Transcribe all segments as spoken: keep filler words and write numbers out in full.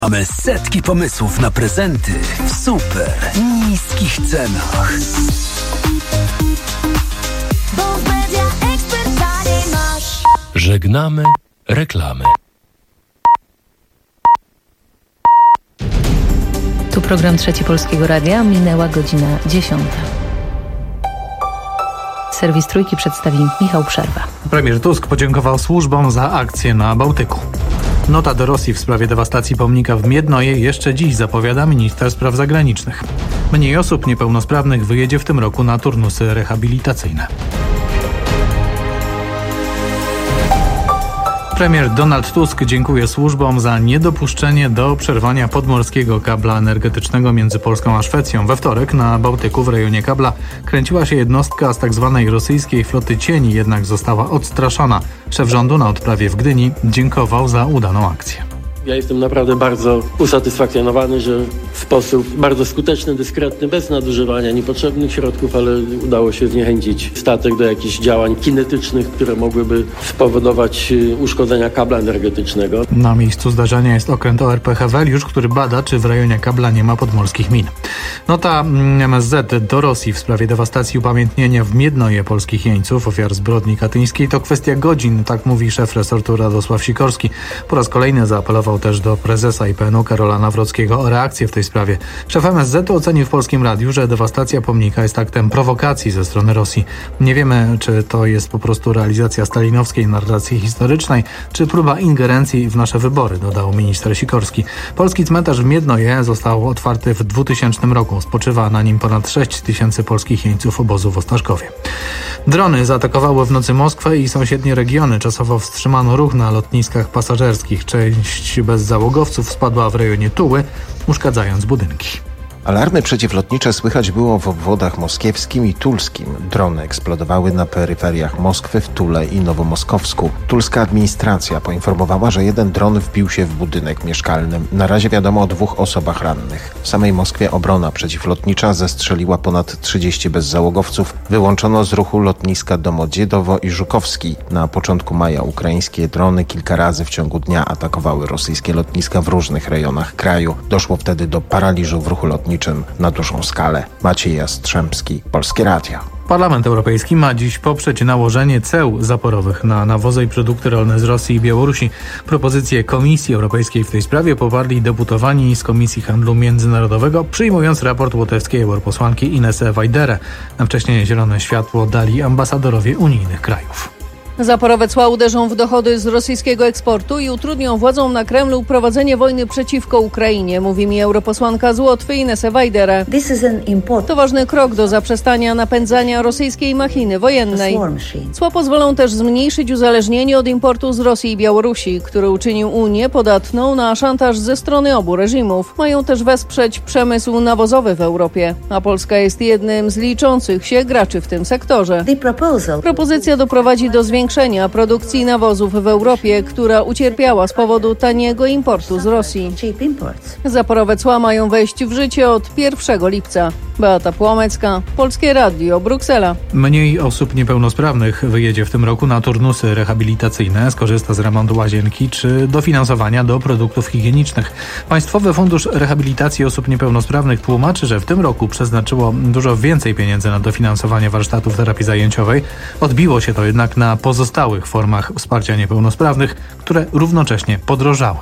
Mamy setki pomysłów na prezenty w super niskich cenach. Bo w Media Expert taniej masz. Żegnamy reklamy. Tu program Trzeci Polskiego Radia. Minęła godzina dziesiąta. Serwis Trójki przedstawi Michał Przerwa. Premier Tusk podziękował służbom za akcję na Bałtyku. Nota do Rosji w sprawie dewastacji pomnika w Miednoje jeszcze dziś zapowiada minister spraw zagranicznych. Mniej osób niepełnosprawnych wyjedzie w tym roku na turnusy rehabilitacyjne. Premier Donald Tusk dziękuje służbom za niedopuszczenie do przerwania podmorskiego kabla energetycznego między Polską a Szwecją. We wtorek na Bałtyku w rejonie kabla kręciła się jednostka z tzw. rosyjskiej floty cieni, jednak została odstraszona. Szef rządu na odprawie w Gdyni dziękował za udaną akcję. Ja jestem naprawdę bardzo usatysfakcjonowany, że w sposób bardzo skuteczny, dyskretny, bez nadużywania niepotrzebnych środków, ale udało się zniechęcić statek do jakichś działań kinetycznych, które mogłyby spowodować uszkodzenia kabla energetycznego. Na miejscu zdarzenia jest okręt O R P Heweliusz, który bada, czy w rejonie kabla nie ma podmorskich min. Nota M S Z do Rosji w sprawie dewastacji upamiętnienia w Miednoje polskich jeńców, ofiar zbrodni katyńskiej, to kwestia godzin, tak mówi szef resortu Radosław Sikorski. Po raz kolejny zaapelował też do prezesa I P N u Karola Nawrockiego o reakcję w tej sprawie. Szef M S Z ocenił w Polskim Radiu, że dewastacja pomnika jest aktem prowokacji ze strony Rosji. Nie wiemy, czy to jest po prostu realizacja stalinowskiej narracji historycznej, czy próba ingerencji w nasze wybory, dodał minister Sikorski. Polski cmentarz w Miednoje został otwarty w dwutysięcznym roku. Spoczywa na nim ponad sześć tysięcy polskich jeńców obozu w Ostaszkowie. Drony zaatakowały w nocy Moskwę i sąsiednie regiony. Czasowo wstrzymano ruch na lotniskach pasażerskich. Część bezzałogowców spadła w rejonie Tuły, uszkadzając budynki. Alarmy przeciwlotnicze słychać było w obwodach moskiewskim i tulskim. Drony eksplodowały na peryferiach Moskwy, w Tule i Nowomoskowsku. Tulska administracja poinformowała, że jeden dron wbił się w budynek mieszkalny. Na razie wiadomo o dwóch osobach rannych. W samej Moskwie obrona przeciwlotnicza zestrzeliła ponad trzydzieści bezzałogowców. Wyłączono z ruchu lotniska Domodziedowo i Żukowski. Na początku maja ukraińskie drony kilka razy w ciągu dnia atakowały rosyjskie lotniska w różnych rejonach kraju. Doszło wtedy do paraliżu w ruchu lotniczym na dużą skalę. Maciej Jastrzębski, Polskie Radio. Parlament Europejski ma dziś poprzeć nałożenie ceł zaporowych na nawozy i produkty rolne z Rosji i Białorusi. Propozycję Komisji Europejskiej w tej sprawie poparli deputowani z Komisji Handlu Międzynarodowego, przyjmując raport łotewskiej europosłanki Inese Vajdere. Na wcześniej zielone światło dali ambasadorowie unijnych krajów. Zaporowe cła uderzą w dochody z rosyjskiego eksportu i utrudnią władzom na Kremlu prowadzenie wojny przeciwko Ukrainie, mówi mi europosłanka z Łotwy Inese Vajdere. To ważny krok do zaprzestania napędzania rosyjskiej machiny wojennej. Cła pozwolą też zmniejszyć uzależnienie od importu z Rosji i Białorusi, który uczynił Unię podatną na szantaż ze strony obu reżimów. Mają też wesprzeć przemysł nawozowy w Europie, a Polska jest jednym z liczących się graczy w tym sektorze. Propozycja doprowadzi do zwiększenia Zwiększenia produkcji nawozów w Europie, która ucierpiała z powodu taniego importu z Rosji. Zaporowe cła mają wejść w życie od pierwszego lipca. Beata Płomecka, Polskie Radio, Bruksela. Mniej osób niepełnosprawnych wyjedzie w tym roku na turnusy rehabilitacyjne, skorzysta z remontu łazienki czy dofinansowania do produktów higienicznych. Państwowy Fundusz Rehabilitacji Osób Niepełnosprawnych tłumaczy, że w tym roku przeznaczyło dużo więcej pieniędzy na dofinansowanie warsztatów terapii zajęciowej. Odbiło się to jednak na pozostałych formach wsparcia niepełnosprawnych, które równocześnie podrożały.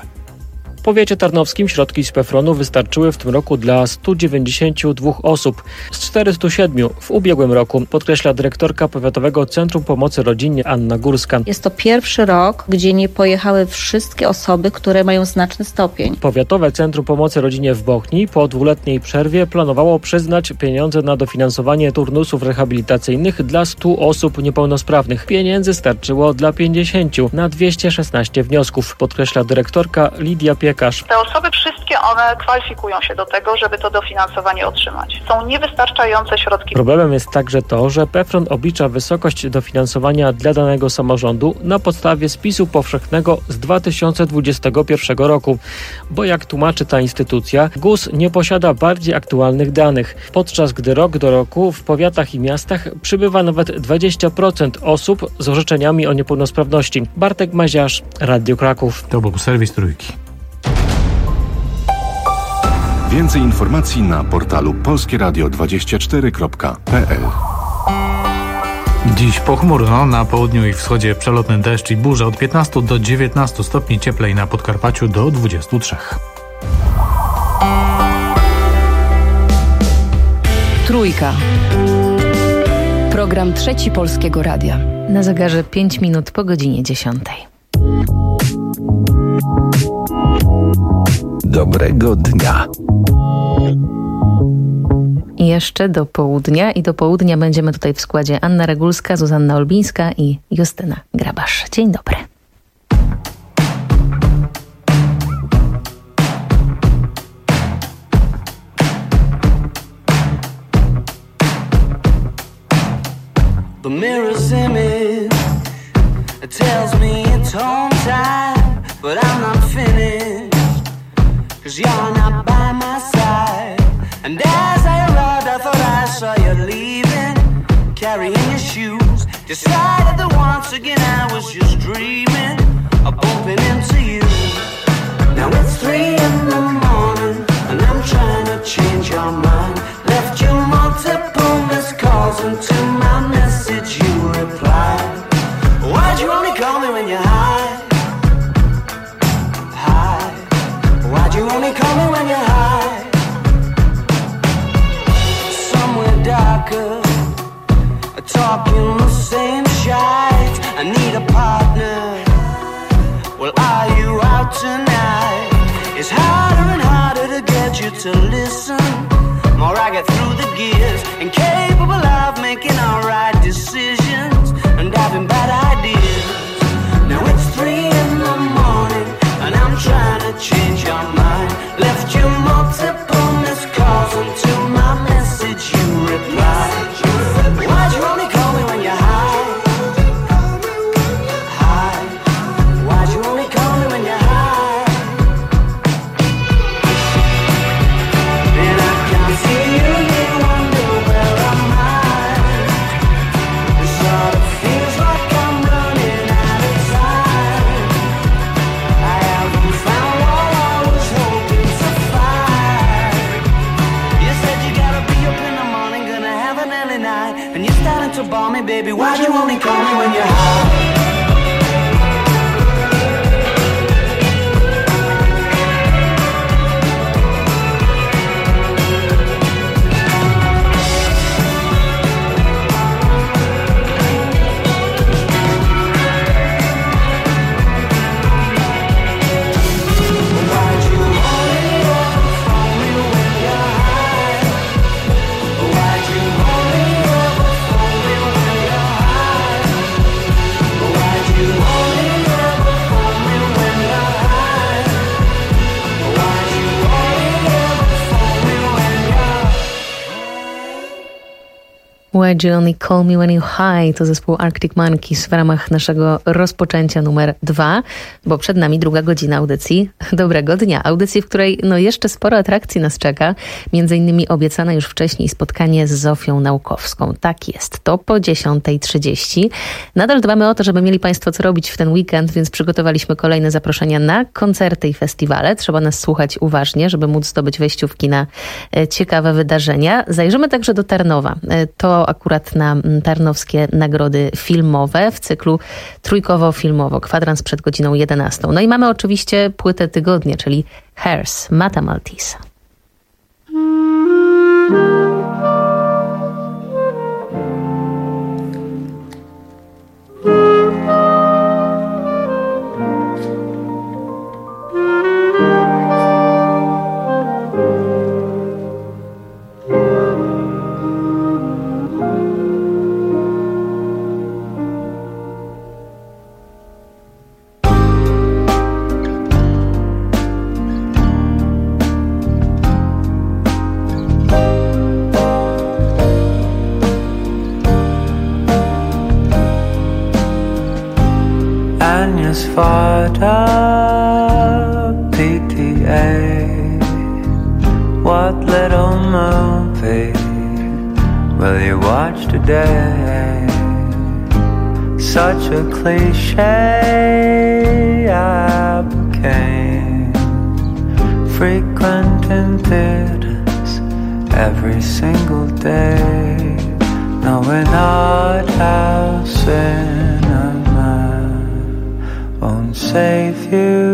W powiecie tarnowskim środki z PEFRON-u wystarczyły w tym roku dla stu dziewięćdziesięciu dwóch osób z czterystu siedmiu w ubiegłym roku, podkreśla dyrektorka Powiatowego Centrum Pomocy Rodzinie Anna Górska. Jest to pierwszy rok, gdzie nie pojechały wszystkie osoby, które mają znaczny stopień. Powiatowe Centrum Pomocy Rodzinie w Bochni po dwuletniej przerwie planowało przyznać pieniądze na dofinansowanie turnusów rehabilitacyjnych dla stu osób niepełnosprawnych. Pieniędzy starczyło dla pięćdziesięciu na dwieście szesnaście wniosków, podkreśla dyrektorka Lidia Piekarz. Te osoby wszystkie one kwalifikują się do tego, żeby to dofinansowanie otrzymać. Są niewystarczające środki. Problemem jest także to, że PEFRON oblicza wysokość dofinansowania dla danego samorządu na podstawie spisu powszechnego z dwa tysiące dwudziestego pierwszego roku, bo jak tłumaczy ta instytucja, G U S nie posiada bardziej aktualnych danych, podczas gdy rok do roku w powiatach i miastach przybywa nawet dwadzieścia procent osób z orzeczeniami o niepełnosprawności. Bartek Maziarz, Radio Kraków. To był serwis Trójki. Więcej informacji na portalu polskie radio dwadzieścia cztery kropka p l. Dziś pochmurno, na południu i wschodzie przelotny deszcz i burza, od piętnastu do dziewiętnastu stopni, cieplej na Podkarpaciu do dwudziestu trzech. Trójka. Program Trzeci Polskiego Radia. Na zegarze pięć minut po godzinie dziesiątej. Dobrego dnia. I jeszcze do południa i do południa będziemy tutaj w składzie Anna Regulska, Zuzanna Olbińska i Justyna Grabasz. Dzień dobry. The mirror's image tells me it's home time, but I'm not finished, 'cause you're not by my side. And as I arrived, I thought I saw you leaving, carrying your shoes. Decided that once again I was just dreaming of bumping into you. Now it's three in the morning, and I'm trying to change your mind. Left you multiple missed calls, and to my message you replied. Why'd you only call me when you're high? High. Why'd you only call me when you're high? Somewhere darker, talking the same shite. I need a partner. Well, are you out tonight? It's harder and harder to get you to listen. More I get through the gears, incapable of making all right decisions and having bad ideas. Now it's three in the morning, and I'm trying to change your mind. Left you multiple missed calls, and to my message you replied. Why'd you only call me when you're high? High. Why'd you only call me when you're high? And I can't see you, you wonder where am I? It sort of feels like I'm running out of time. I haven't found what I was hoping to find. You said you gotta be up in the morning, gonna have an early night, and you're starting to bore me, baby. Why'd you only call me when you're high? Why'd you only call me when you're high? To zespół Arctic Monkeys w ramach naszego rozpoczęcia numer dwa, bo przed nami druga godzina audycji Dobrego Dnia. Audycji, w której no jeszcze sporo atrakcji nas czeka, między innymi obiecane już wcześniej spotkanie z Zofią Naukowską. Tak jest, to po dziesiątej trzydzieści. Nadal dbamy o to, żeby mieli Państwo co robić w ten weekend, więc przygotowaliśmy kolejne zaproszenia na koncerty i festiwale. Trzeba nas słuchać uważnie, żeby móc zdobyć wejściówki na ciekawe wydarzenia. Zajrzymy także do Tarnowa. To akurat na tarnowskie nagrody filmowe w cyklu trójkowo-filmowo, kwadrans przed godziną jedenastą. No i mamy oczywiście płytę tygodnia, czyli Hairs, Mata Maltese. Sparta P T A. What little movie will you watch today? Such a cliche I became frequenting theaters every single day, knowing art house cinema won't save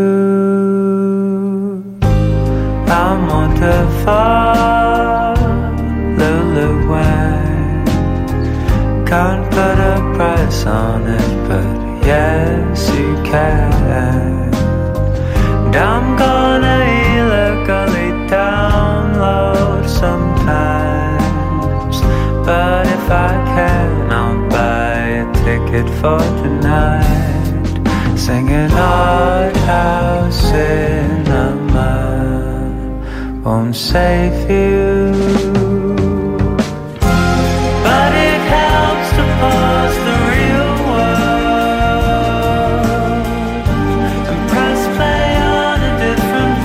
you. I'm wonderful, Lulu Wang. Can't put a price on it, but yes you can. And I'm gonna illegally download sometimes, but if I can, I'll buy a ticket for tonight, singing art house cinema won't save you, but it helps to pause the real world and press play on a different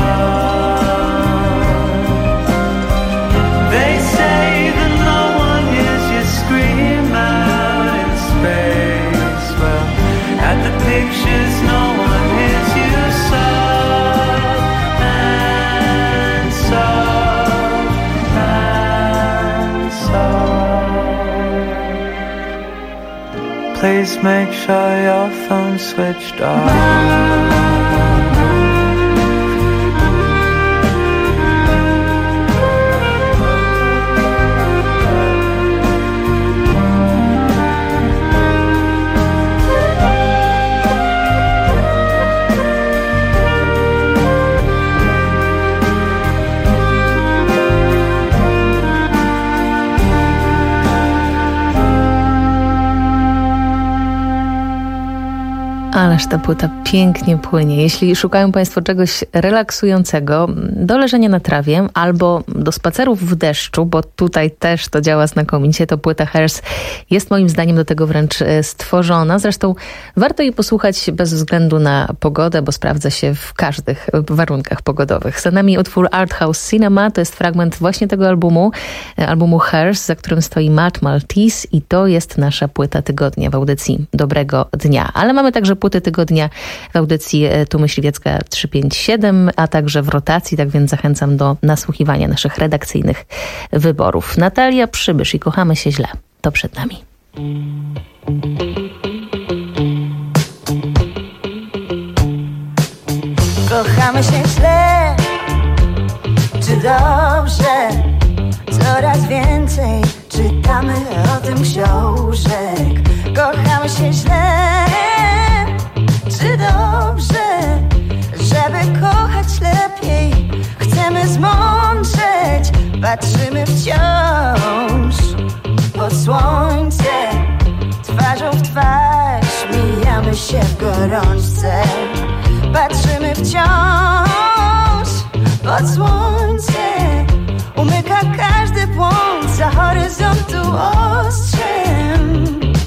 one. They say that no one hears you scream out in space. Well, at the pictures no one hears you sob and sob and sob. Please make sure your phone's switched off. Ależ ta płyta pięknie płynie. Jeśli szukają Państwo czegoś relaksującego, do leżenia na trawie albo do spacerów w deszczu, bo tutaj też to działa znakomicie, to płyta Hers jest moim zdaniem do tego wręcz stworzona. Zresztą warto jej posłuchać bez względu na pogodę, bo sprawdza się w każdych warunkach pogodowych. Za nami utwór Art House Cinema, to jest fragment właśnie tego albumu, albumu Hers, za którym stoi Matt Maltese i to jest nasza płyta tygodnia w audycji Dobrego Dnia. Ale mamy także płyty tygodnia w audycji Tu Myśliwiecka trzysta pięćdziesiąt siedem, a także w rotacji, tak więc zachęcam do nasłuchiwania naszych redakcyjnych wyborów. Natalia Przybysz i Kochamy się źle. To przed nami. Kochamy się źle, czy dobrze? Coraz więcej czytamy o tym książek. Kochamy się źle, czy dobrze? Żeby kochać lepiej, chcemy zmądrzeć. Patrzymy wciąż pod słońce, twarzą w twarz, mijamy się w gorączce. Patrzymy wciąż pod słońce, umyka każdy błąd za horyzontu ostrzem.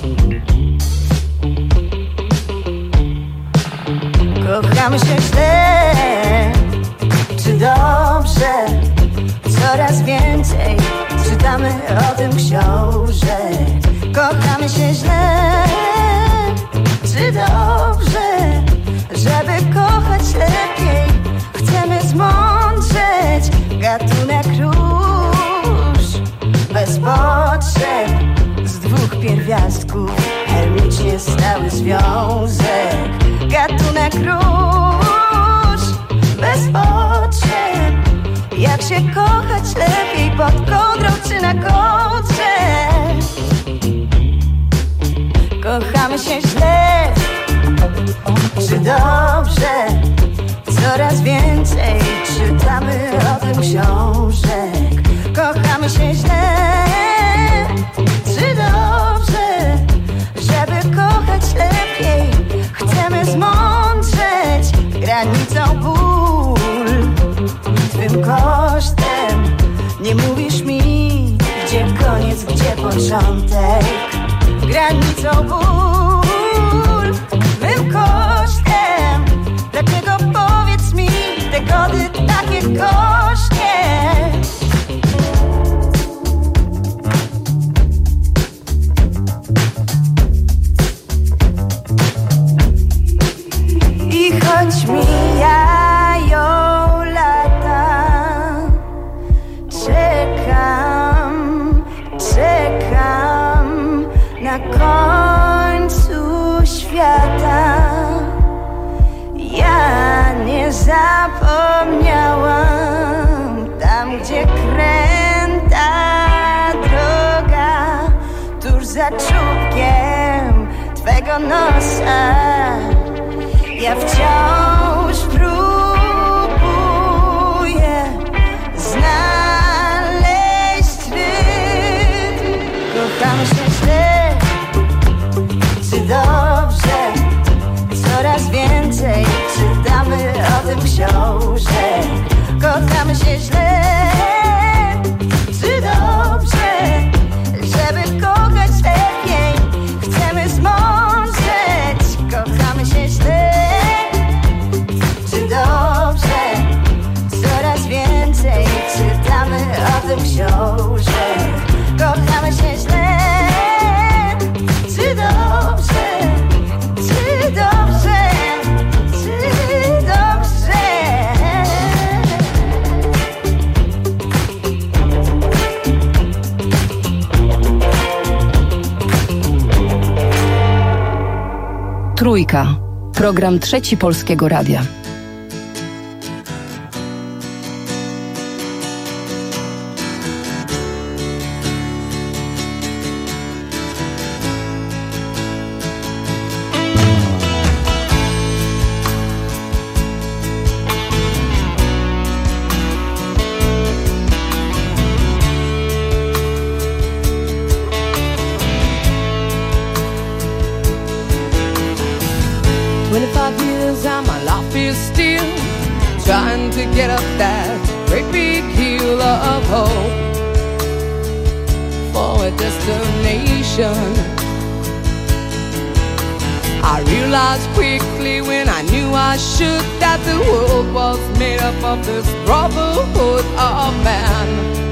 Kochamy się źle, czy dobrze? Coraz więcej czytamy o tym książek. Kochamy się źle, czy dobrze? Żeby kochać lepiej, chcemy zmądrzeć. Gatunek róż bez potrzeb, z dwóch pierwiastków hermicznie stały związek. Gatunek róż bez potrzeb, jak się kochać lepiej, pod kołdrą czy na kołdrze. Kochamy się źle, czy dobrze? Coraz więcej czytamy o tym książek. Kochamy się źle, czy dobrze? Żeby kochać lepiej, chcemy zmądrzeć. Granicą ból, twym kosztem. Nie mówisz mi, gdzie koniec, gdzie początek. Granicą ból, twym kosztem. Dlaczego powiedz mi, te gody takie gorzkie? I choć mijają lata, gdzie kręta droga tuż za czubkiem twego nosa. Ja wciąż próbuję znaleźć rytm. Kochamy się źle czy dobrze, coraz więcej czytamy o tym książek. Kochamy się źle czy dobrze, żeby kochać lepiej chcemy zmądrzeć. Kochamy się źle czy dobrze, coraz więcej czytamy o tym książek. Kochamy się źle czy dobrze, czy dobrze, czy dobrze. Trójka. Program Trzeci Polskiego Radia. twenty-five years and my life is still trying to get up that great big hill of hope for a destination. I realized quickly when I knew I should that the world was made up of this brotherhood of man,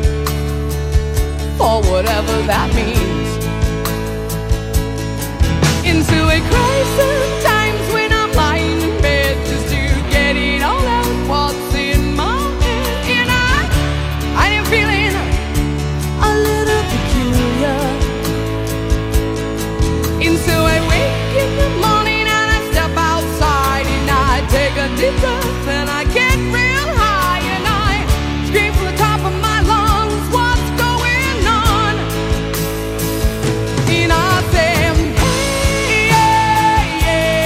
for whatever that means. Into a crisis times when I'm lying in bed just to get it all out what's in my head. And I, I am feeling a little peculiar. And so I wake in the morning and I step outside and I take a deep breath and I get real high and I scream from the top of my lungs, what's going on? And I say, hey, yeah, yeah.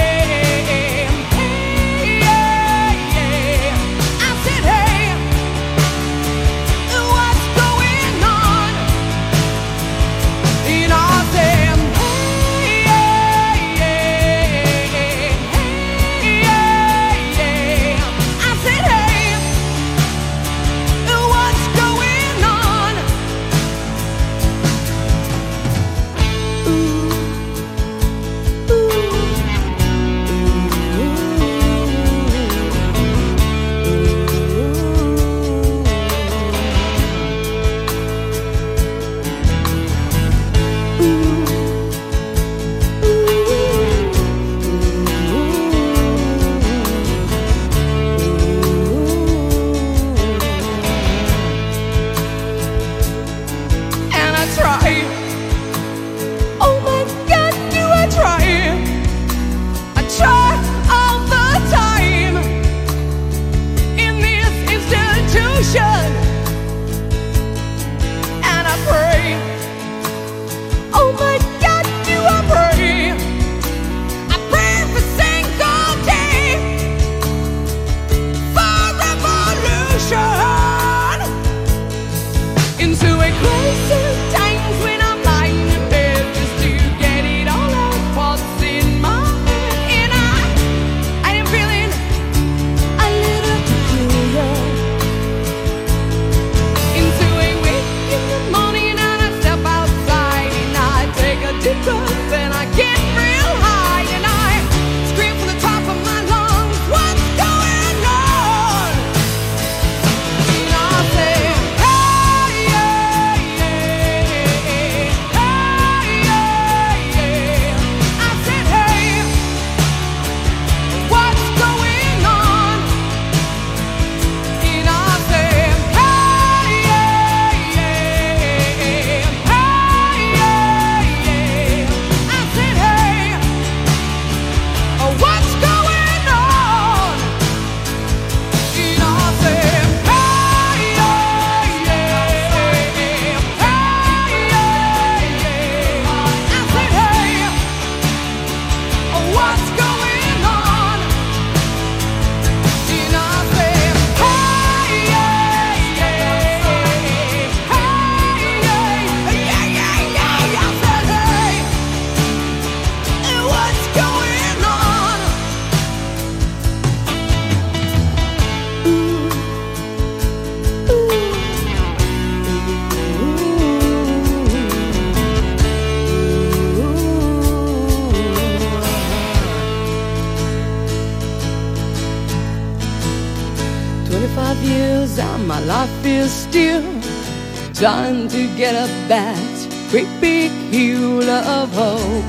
my life is still trying to get up that great big hill of hope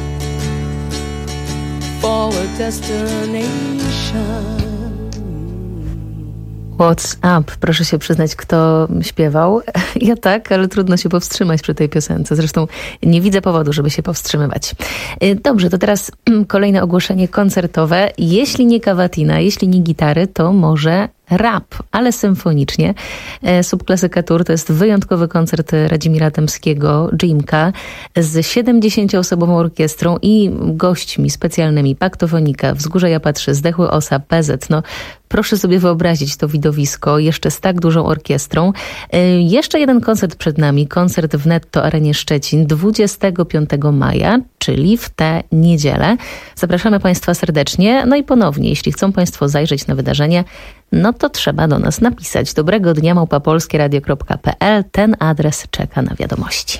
for a destination. What's Up? Proszę się przyznać, kto śpiewał. Ja tak, ale trudno się powstrzymać przy tej piosence. Zresztą nie widzę powodu, żeby się powstrzymywać. Dobrze, to teraz kolejne ogłoszenie koncertowe. Jeśli nie Cavatina, jeśli nie gitary, to może rap, ale symfonicznie. Subklasyka Tour to jest wyjątkowy koncert Radzimira Dębskiego, Jimka, z siedemdziesięcioosobową orkiestrą i gośćmi specjalnymi. Paktofonika, Wzgórze Ja Patrzę, Zdechły Osa, P Z. No, proszę sobie wyobrazić to widowisko, jeszcze z tak dużą orkiestrą. Jeszcze jeden koncert przed nami, koncert w Netto Arenie Szczecin dwudziestego piątego maja, czyli w tę niedzielę. Zapraszamy Państwa serdecznie. No i ponownie, jeśli chcą Państwo zajrzeć na wydarzenie, no to trzeba do nas napisać. Dobrego dnia małpa polskie radio kropka p l. Ten adres czeka na wiadomości.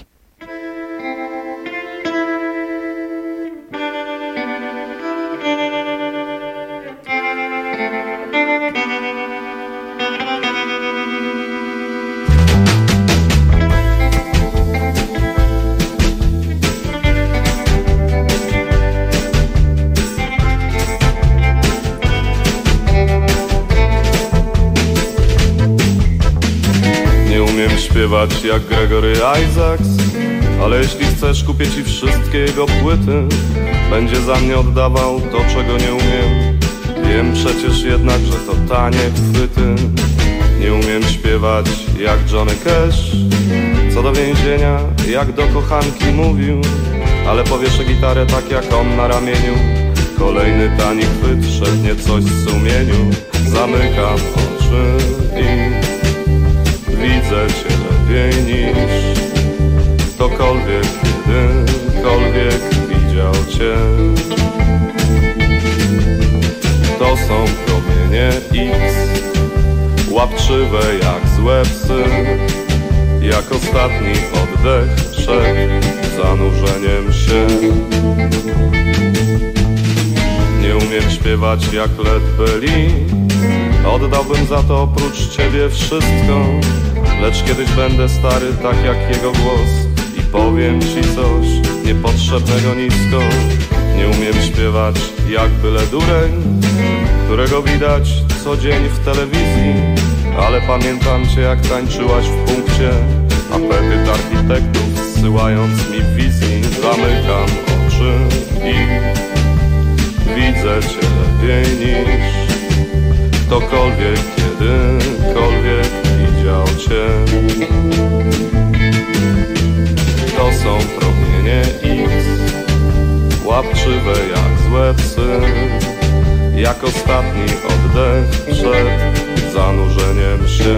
Śpiewać jak Gregory Isaacs, ale jeśli chcesz, kupię ci wszystkie jego płyty. Będzie za mnie oddawał to, czego nie umiem. Wiem przecież jednak, że to tanie chwyty. Nie umiem śpiewać jak Johnny Cash, co do więzienia, jak do kochanki mówił. Ale powieszę gitarę tak jak on na ramieniu. Kolejny tani chwyt, szepnie coś w sumieniu. Zamykam oczy i widzę cię lepiej niż ktokolwiek, kiedykolwiek widział cię. To są promienie X, łapczywe jak złe psy. Jak ostatni oddech przed zanurzeniem się. Nie umiem śpiewać jak Led Zeppelin, oddałbym za to oprócz ciebie wszystko. Lecz kiedyś będę stary tak jak jego głos i powiem ci coś niepotrzebnego nisko. Nie umiem śpiewać jak byle dureń, którego widać co dzień w telewizji. Ale pamiętam cię jak tańczyłaś w punkcie, apetyt architektów zsyłając mi wizji. Zamykam oczy i widzę cię lepiej niż ktokolwiek, kiedykolwiek widział cię. To są promienie X, łapczywe jak złe psy. Jak ostatni oddech przed zanurzeniem się.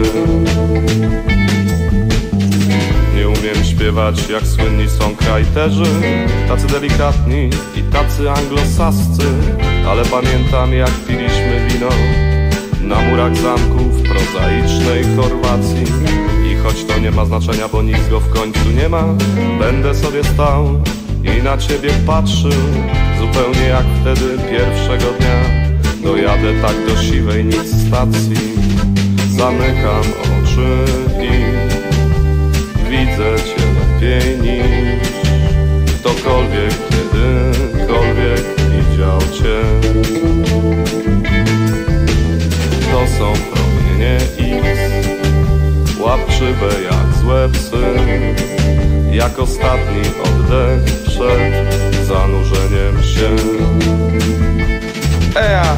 Nie umiem śpiewać jak słynni songwriterzy, tacy delikatni i tacy anglosascy. Ale pamiętam jak piliśmy wino na murach zamku w prozaicznej Chorwacji. I choć to nie ma znaczenia, bo nic go w końcu nie ma, będę sobie stał i na ciebie patrzył, zupełnie jak wtedy pierwszego dnia. Dojadę tak do siwej nic stacji. Zamykam oczy i widzę cię lepiej niż ktokolwiek, kiedykolwiek widział cię. To są promienie X, łapczywe jak złe psy. Jak ostatni oddech przed zanurzeniem się. Eja!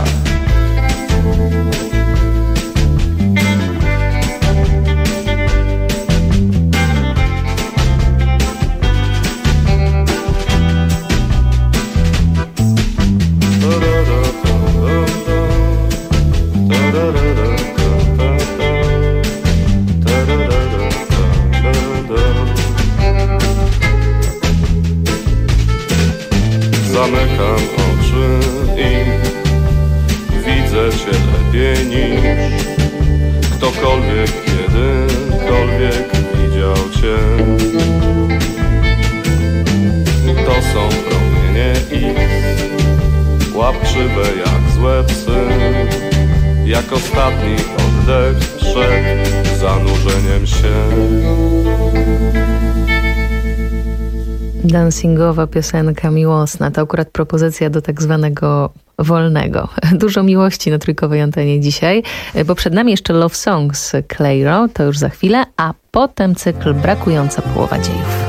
Zamykam oczy i widzę cię lepiej zanurzeniem się. Dancingowa piosenka miłosna to akurat propozycja do tak zwanego wolnego. Dużo miłości na trójkowej antenie dzisiaj, bo przed nami jeszcze Love Songs Clairo, to już za chwilę, a potem cykl Brakująca połowa dziejów.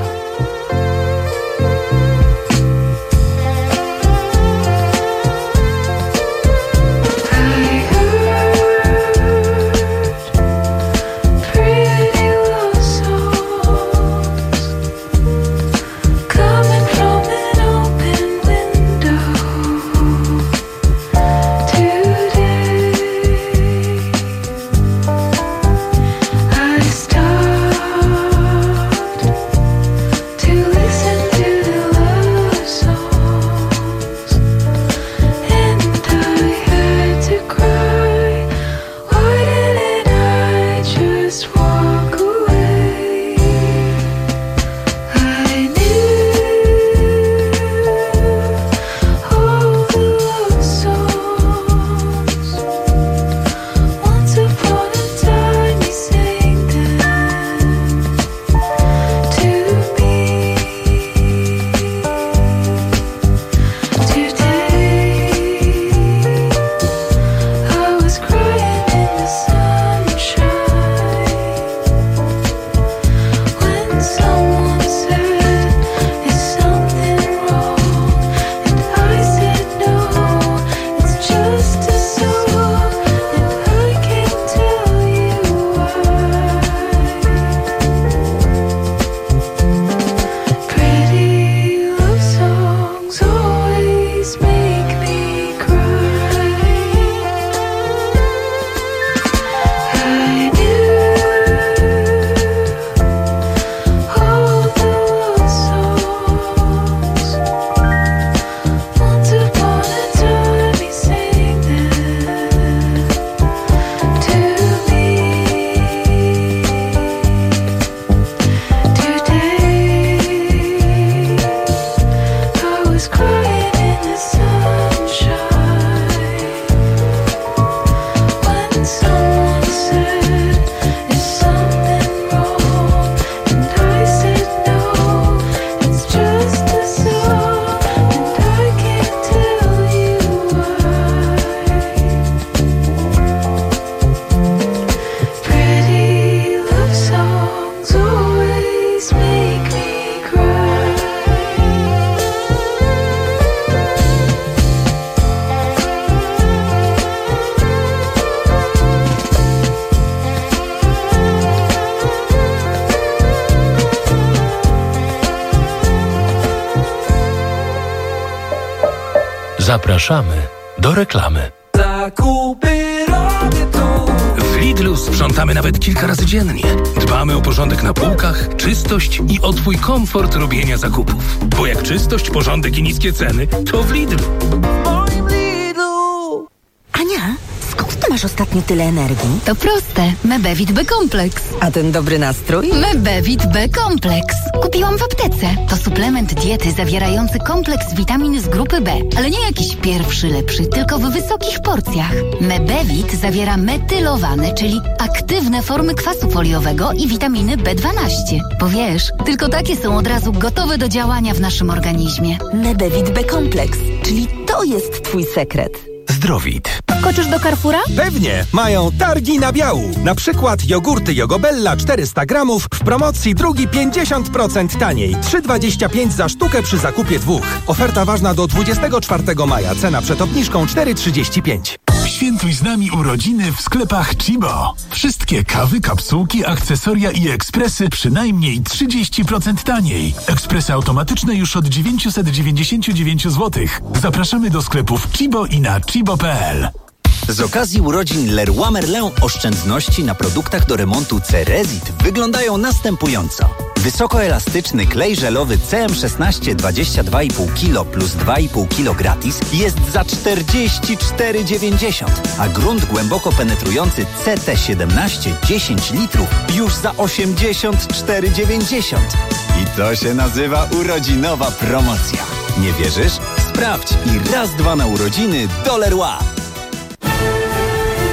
Zapraszamy do reklamy. Zakupy robię tu. W Lidlu sprzątamy nawet kilka razy dziennie. Dbamy o porządek na półkach, czystość i o Twój komfort robienia zakupów. Bo jak czystość, porządek i niskie ceny, to w Lidlu. Moim Lidlu. Ania, skąd ty masz ostatnio tyle energii? To proste. Mebevit B-Kompleks. A ten dobry nastrój? Mebevit B-Kompleks. Kupiłam w aptece. To suplement diety zawierający kompleks witamin z grupy B. Ale nie jakiś pierwszy lepszy, tylko w wysokich porcjach. Mebevit zawiera metylowane, czyli aktywne formy kwasu foliowego i witaminy B dwanaście. Bo wiesz, tylko takie są od razu gotowe do działania w naszym organizmie. Mebevit B-Kompleks, czyli to jest twój sekret. Zdrowit. Koczysz do Carrefoura? Pewnie! Mają targi na biału. Na przykład jogurty Jogobella czterysta gramów w promocji drugi pięćdziesiąt procent taniej. trzy dwadzieścia pięć za sztukę przy zakupie dwóch. Oferta ważna do dwudziestego czwartego maja. Cena przed obniżką cztery trzydzieści pięć. Świętuj z nami urodziny w sklepach Chibo. Wszystkie kawy, kapsułki, akcesoria i ekspresy przynajmniej trzydzieści procent taniej. Ekspresy automatyczne już od dziewięćset dziewięćdziesiąt dziewięć złotych. Zapraszamy do sklepów Chibo i na chibo kropka p l. Z okazji urodzin Leroy Merlin oszczędności na produktach do remontu Cerezit wyglądają następująco. Wysokoelastyczny klej żelowy C M szesnaście dwadzieścia dwa i pół kilo plus dwa i pół kilo gratis jest za czterdzieści cztery dziewięćdziesiąt, a grunt głęboko penetrujący C T siedemnaście dziesięć litrów już za osiemdziesiąt cztery dziewięćdziesiąt. I to się nazywa urodzinowa promocja. Nie wierzysz? Sprawdź i raz dwa na urodziny do Leroy.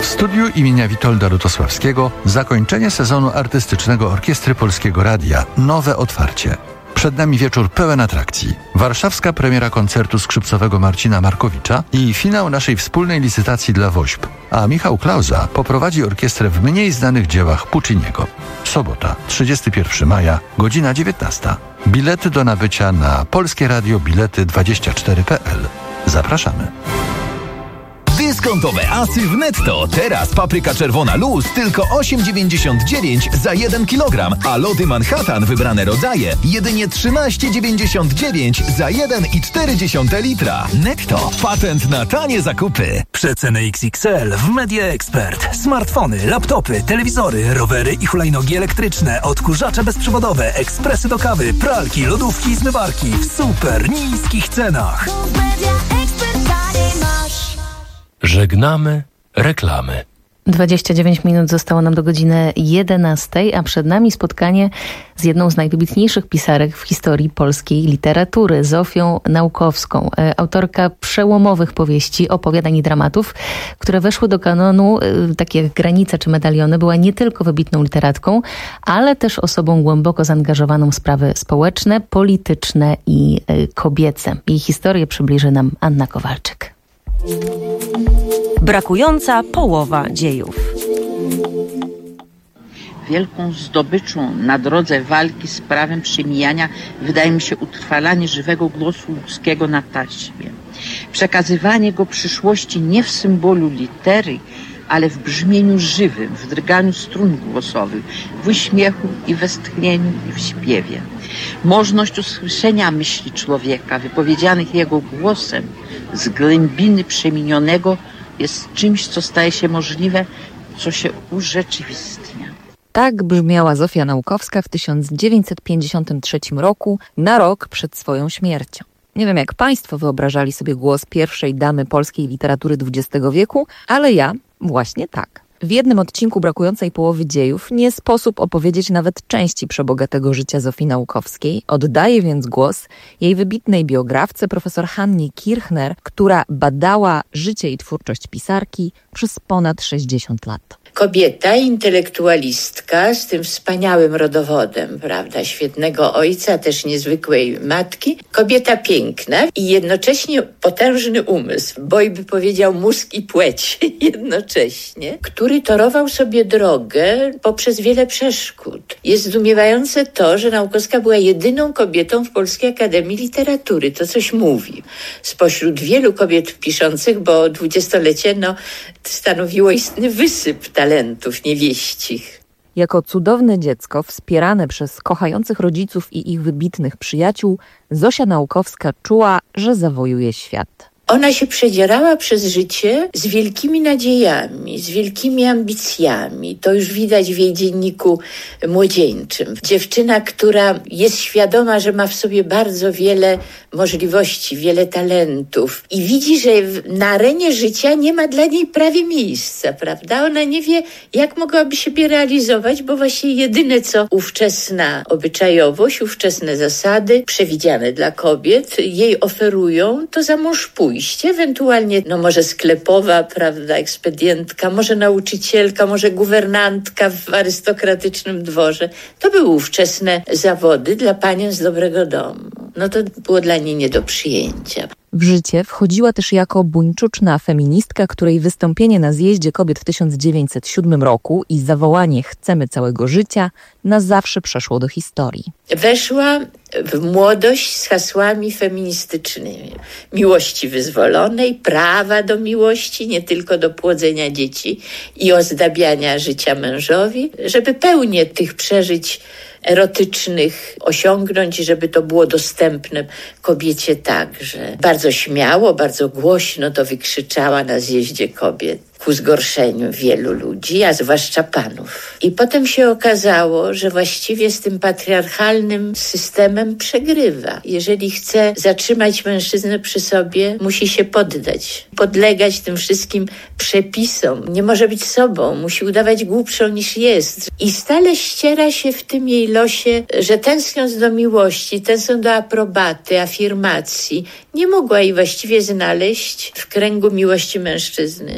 W studiu imienia Witolda Lutosławskiego zakończenie sezonu artystycznego Orkiestry Polskiego Radia. Nowe otwarcie. Przed nami wieczór pełen atrakcji. Warszawska premiera koncertu skrzypcowego Marcina Markowicza i finał naszej wspólnej licytacji dla WOŚP. A Michał Klauza poprowadzi orkiestrę w mniej znanych dziełach Pucciniego. Sobota, trzydziestego pierwszego maja, godzina dziewiętnasta. Bilety do nabycia na Polskie Radio Bilety dwadzieścia cztery kropka p l. Zapraszamy. Dyskontowe asy w Netto. Teraz papryka czerwona luz tylko osiem dziewięćdziesiąt dziewięć za jeden kilogram, a lody Manhattan wybrane rodzaje jedynie trzynaście dziewięćdziesiąt dziewięć za jeden i cztery dziesiąte litra. Netto. Patent na tanie zakupy. Przeceny X X L w Media Expert. Smartfony, laptopy, telewizory, rowery i hulajnogi elektryczne, odkurzacze bezprzewodowe, ekspresy do kawy, pralki, lodówki i zmywarki w super niskich cenach. Żegnamy reklamy. dwadzieścia dziewięć minut zostało nam do godziny jedenastej, a przed nami spotkanie z jedną z najwybitniejszych pisarek w historii polskiej literatury, Zofią Naukowską. Autorka przełomowych powieści, opowiadań i dramatów, które weszły do kanonu, takie jak Granice czy Medaliony. Była nie tylko wybitną literatką, ale też osobą głęboko zaangażowaną w sprawy społeczne, polityczne i kobiece. Jej historię przybliży nam Anna Kowalczyk. Brakująca połowa dziejów. Wielką zdobyczą na drodze walki z prawem przemijania wydaje mi się utrwalanie żywego głosu ludzkiego na taśmie. Przekazywanie go przyszłości nie w symbolu litery, ale w brzmieniu żywym, w drganiu strun głosowych, w uśmiechu i westchnieniu i w śpiewie. Możność usłyszenia myśli człowieka, wypowiedzianych jego głosem z głębiny przeminionego, jest czymś, co staje się możliwe, co się urzeczywistnia. Tak brzmiała Zofia Naukowska w tysiąc dziewięćset pięćdziesiątym trzecim roku, na rok przed swoją śmiercią. Nie wiem, jak Państwo wyobrażali sobie głos pierwszej damy polskiej literatury dwudziestego wieku, ale ja właśnie tak. W jednym odcinku Brakującej połowy dziejów nie sposób opowiedzieć nawet części przebogatego życia Zofii Naukowskiej. Oddaję więc głos jej wybitnej biografce, profesor Hannie Kirchner, która badała życie i twórczość pisarki przez ponad sześćdziesiąt lat. Kobieta, intelektualistka z tym wspaniałym rodowodem, prawda, świetnego ojca, też niezwykłej matki. Kobieta piękna i jednocześnie potężny umysł, Boy by powiedział mózg i płeć jednocześnie, który torował sobie drogę poprzez wiele przeszkód. Jest zdumiewające to, że Naukowska była jedyną kobietą w Polskiej Akademii Literatury. To coś mówi. Spośród wielu kobiet piszących, bo dwudziestolecie no, stanowiło istny wysyp talentów niewieścich. Jako cudowne dziecko, wspierane przez kochających rodziców i ich wybitnych przyjaciół, Zosia Naukowska czuła, że zawojuje świat. Ona się przedzierała przez życie z wielkimi nadziejami, z wielkimi ambicjami. To już widać w jej dzienniku młodzieńczym. Dziewczyna, która jest świadoma, że ma w sobie bardzo wiele możliwości, wiele talentów i widzi, że na arenie życia nie ma dla niej prawie miejsca, prawda? Ona nie wie, jak mogłaby siebie realizować, bo właśnie jedyne, co ówczesna obyczajowość, ówczesne zasady przewidziane dla kobiet jej oferują, to za mąż pójść. Ewentualnie, no może sklepowa, prawda, ekspedientka, może nauczycielka, może guwernantka w arystokratycznym dworze. To były ówczesne zawody dla panien z dobrego domu. No to było dla niej nie do przyjęcia. W życie wchodziła też jako buńczuczna feministka, której wystąpienie na Zjeździe Kobiet w tysiąc dziewięćset siódmym roku i zawołanie "Chcemy całego życia" na zawsze przeszło do historii. Weszła w młodość z hasłami feministycznymi. Miłości wyzwolonej, prawa do miłości, nie tylko do płodzenia dzieci i ozdabiania życia mężowi, żeby pełnię tych przeżyć erotycznych osiągnąć i żeby to było dostępne kobiecie także. Bardzo śmiało, bardzo głośno to wykrzyczała na Zjeździe Kobiet, ku zgorszeniu wielu ludzi, a zwłaszcza panów. I potem się okazało, że właściwie z tym patriarchalnym systemem przegrywa. Jeżeli chce zatrzymać mężczyznę przy sobie, musi się poddać, podlegać tym wszystkim przepisom. Nie może być sobą, musi udawać głupszą niż jest. I stale ściera się w tym jej losie, że tęskniąc do miłości, tęskniąc do aprobaty, afirmacji, nie mogła jej właściwie znaleźć w kręgu miłości mężczyzny. Rozmi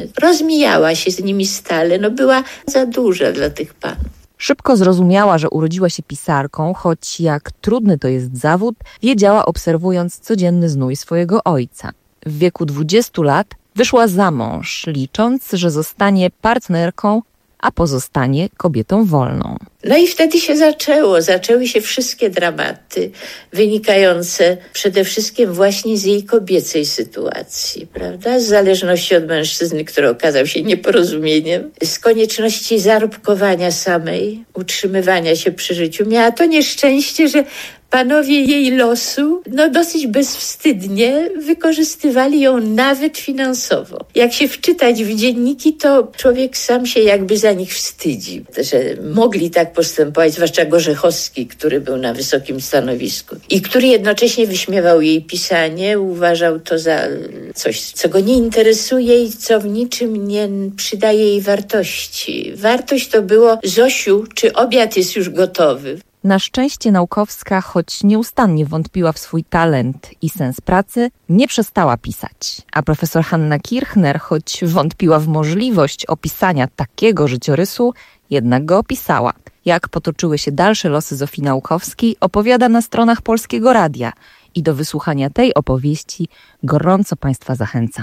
mijała się z nimi stale, no była za duża dla tych panów. Szybko zrozumiała, że urodziła się pisarką, choć jak trudny to jest zawód, wiedziała obserwując codzienny znój swojego ojca. W wieku dwudziestu lat wyszła za mąż, licząc, że zostanie partnerką, a pozostanie kobietą wolną. No i wtedy się zaczęło. Zaczęły się wszystkie dramaty wynikające przede wszystkim właśnie z jej kobiecej sytuacji, prawda? Z zależności od mężczyzny, który okazał się nieporozumieniem, z konieczności zarobkowania samej, utrzymywania się przy życiu. Miała to nieszczęście, że panowie jej losu, no dosyć bezwstydnie wykorzystywali ją nawet finansowo. Jak się wczytać w dzienniki, to człowiek sam się jakby za nich wstydzi, że mogli tak postępować, zwłaszcza Gorzechowski, który był na wysokim stanowisku i który jednocześnie wyśmiewał jej pisanie, uważał to za coś, co go nie interesuje i co w niczym nie przydaje jej wartości. Wartość to było: Zosiu, czy obiad jest już gotowy? Na szczęście Naukowska, choć nieustannie wątpiła w swój talent i sens pracy, nie przestała pisać. A profesor Hanna Kirchner, choć wątpiła w możliwość opisania takiego życiorysu, jednak go opisała. Jak potoczyły się dalsze losy Zofii Naukowskiej, opowiada na stronach Polskiego Radia. I do wysłuchania tej opowieści gorąco Państwa zachęcam.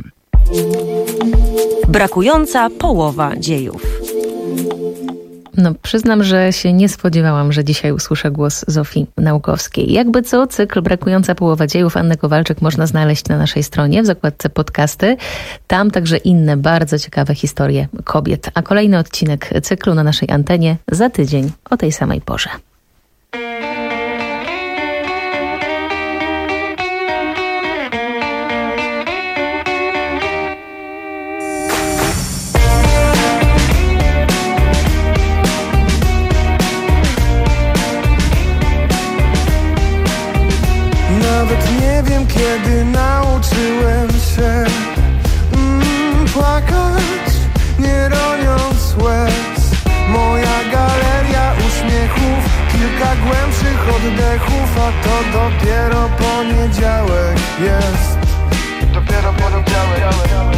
Brakująca połowa dziejów. No, przyznam, że się nie spodziewałam, że dzisiaj usłyszę głos Zofii Naukowskiej. Jakby co, cykl Brakująca połowa dziejów Anny Kowalczyk można znaleźć na naszej stronie w zakładce podcasty. Tam także inne bardzo ciekawe historie kobiet. A kolejny odcinek cyklu na naszej antenie za tydzień o tej samej porze. Nawet nie wiem, kiedy nauczyłem się mm, płakać, nie roniąc łez. Moja galeria uśmiechów, kilka głębszych oddechów, a to dopiero poniedziałek jest. Dopiero poniedziałek.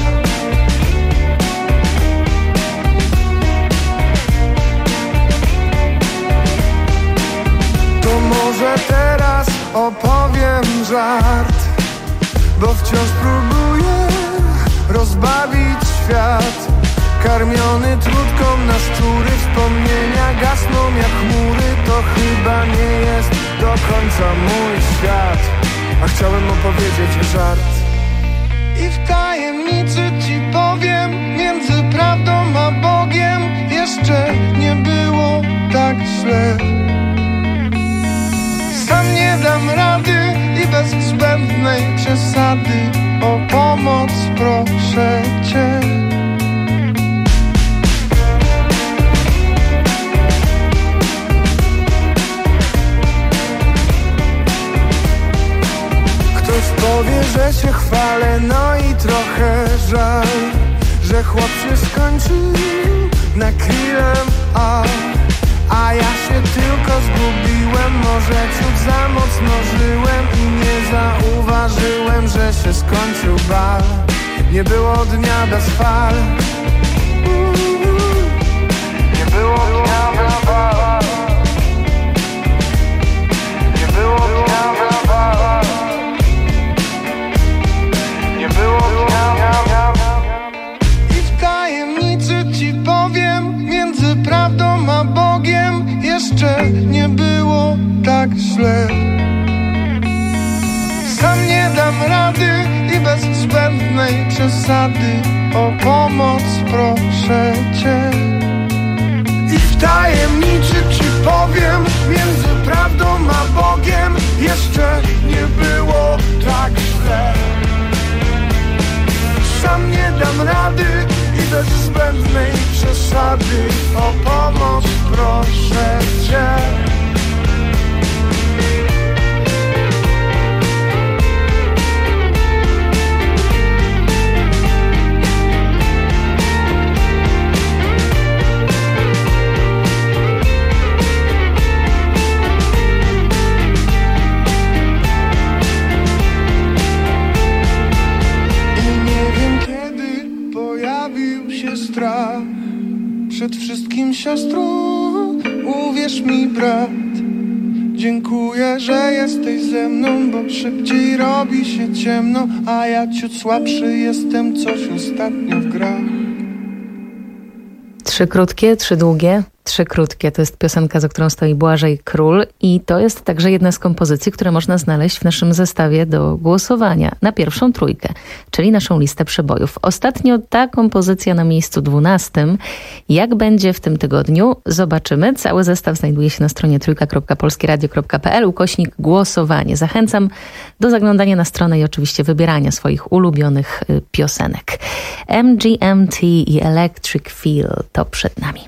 To może teraz opowiem żart, bo wciąż próbuję rozbawić świat. Karmiony trutką na szczury, wspomnienia gasną jak chmury. To chyba nie jest do końca mój świat, a chciałem opowiedzieć żart. I w tajemnicy ci powiem, między prawdą a Bogiem jeszcze nie było tak źle. Sam nie dam rady i bez zbędnej przesady o pomoc proszę cię. Ktoś powie, że się chwalę, no i trochę żal, że chłop się skończył na krillem, a A ja się tylko zgubiłem, może ciut za mocno żyłem i nie zauważyłem, że się skończył bal. Nie było dnia bez fal. Nie było dnia bez fal. Nie było dnia bez fal. Nie było dnia bez fal. I w tajemnicy ci powiem, między prawdą a Bogiem jeszcze nie było tak źle. Sam nie dam rady i bez zbędnej przesady o pomoc proszę cię. I w tajemnicy ci powiem, między prawdą a Bogiem jeszcze nie było tak źle. Sam nie dam rady i bez zbędnej przesady o pomoc proszę cię. uwierz mi, brat. Dziękuję, że jesteś ze mną, bo szybciej robi się ciemno, a ja ciut słabszy jestem, coś ostatnio w grach. Trzy krótkie, trzy długie, trzy krótkie. To jest piosenka, za którą stoi Błażej Król i to jest także jedna z kompozycji, które można znaleźć w naszym zestawie do głosowania na pierwszą trójkę, czyli naszą listę przebojów. Ostatnio ta kompozycja na miejscu dwunastym. Jak będzie w tym tygodniu? Zobaczymy. Cały zestaw znajduje się na stronie trójka kropka polskieradio kropka p l ukośnik głosowanie. Zachęcam do zaglądania na stronę i oczywiście wybierania swoich ulubionych piosenek. M G M T i Electric Feel to przed nami.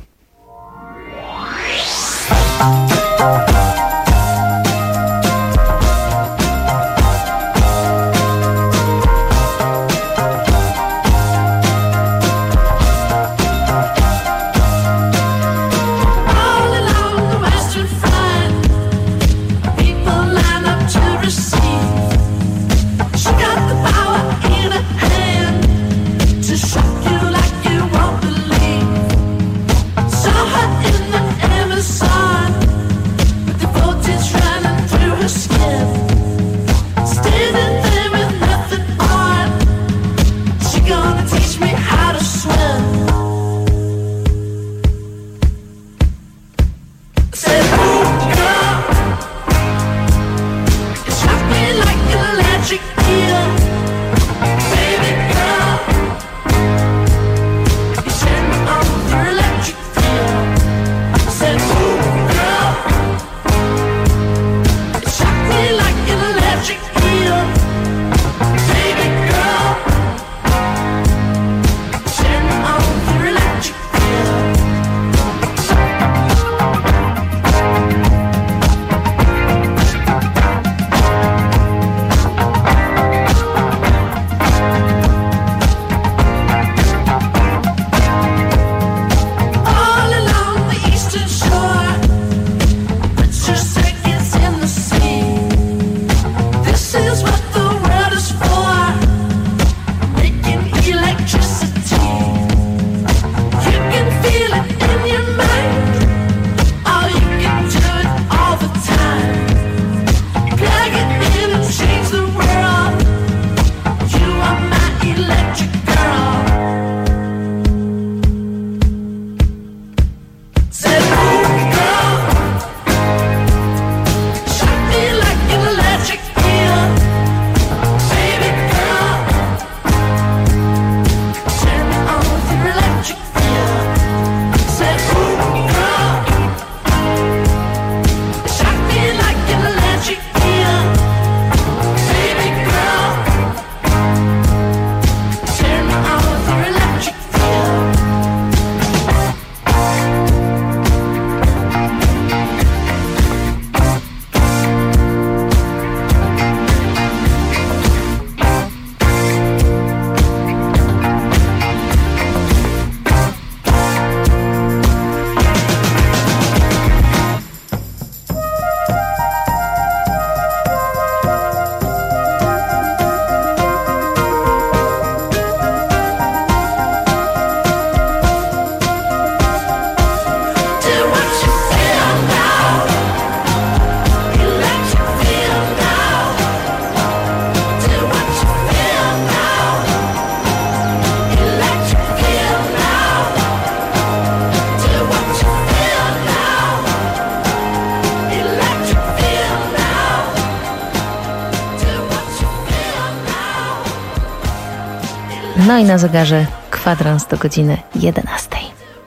No i na zegarze kwadrans do godziny jedenastej.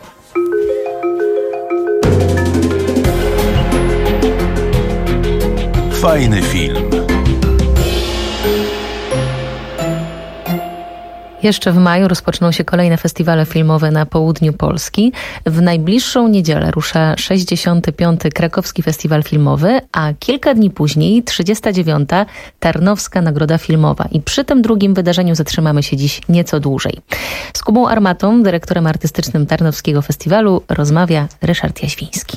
Fajny film. Jeszcze w maju rozpoczną się kolejne festiwale filmowe na południu Polski. W najbliższą niedzielę rusza sześćdziesiąty piąty Krakowski Festiwal Filmowy, a kilka dni później trzydziesta dziewiąta Tarnowska Nagroda Filmowa. I przy tym drugim wydarzeniu zatrzymamy się dziś nieco dłużej. Z Kubą Armatą, dyrektorem artystycznym Tarnowskiego Festiwalu, rozmawia Ryszard Jaświński.